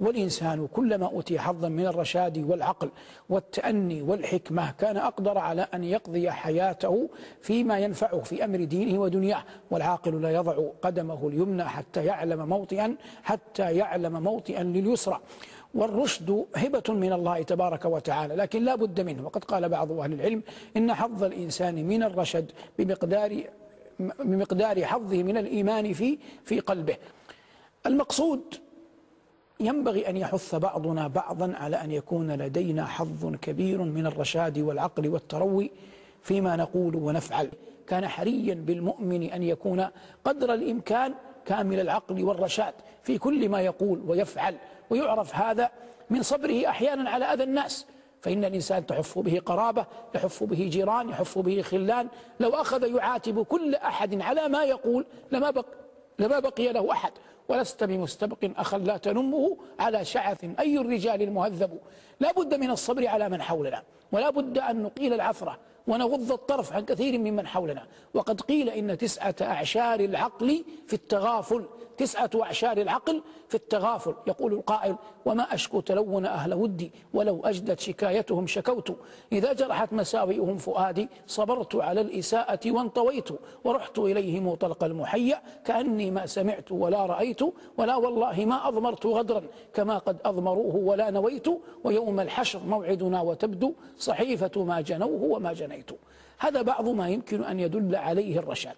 والإنسان كلما أوتي حظا من الرشاد والعقل والتأني والحكمة كان أقدر على أن يقضي حياته فيما ينفعه في أمر دينه ودنياه. والعاقل لا يضع قدمه اليمنى حتى يعلم موطئا لليسرى. والرشد هبة من الله تبارك وتعالى، لكن لا بد منه. وقد قال بعض أهل العلم إن حظ الإنسان من الرشد بمقدار حظه من الإيمان في قلبه. المقصود ينبغي أن يحث بعضنا بعضا على أن يكون لدينا حظ كبير من الرشاد والعقل والتروي فيما نقول ونفعل. كان حريا بالمؤمن أن يكون قدر الإمكان كامل العقل والرشاد في كل ما يقول ويفعل، ويعرف هذا من صبره أحيانا على أذى الناس. فإن الإنسان تحف به قرابة، يحف به جيران، يحف به خلان. لو أخذ يعاتب كل أحد على ما يقول لما بقي له أحد. ولست بمستبق أخا لا تنمه على شعث أي الرجال المهذب. لا بد من الصبر على من حولنا، ولا بد أن نقيل العثرة ونغض الطرف عن كثير ممن حولنا. وقد قيل إن 9 أعشار العقل في التغافل، 9 أعشار العقل في التغافل. يقول القائل: وما أشكو تلون أهل ودي ولو أجدت شكايتهم شكوت، إذا جرحت مساوئهم فؤادي صبرت على الإساءة وانطويت، ورحت إليهم طلق المحيا كأني ما سمعت ولا رأيت، ولا والله ما أضمرت غدرا كما قد أضمروه ولا نويت، ويوم الحشر موعدنا وتبدو صحيفة ما جنوه وما جنيت. هذا بعض ما يمكن أن يدل عليه الرشاد.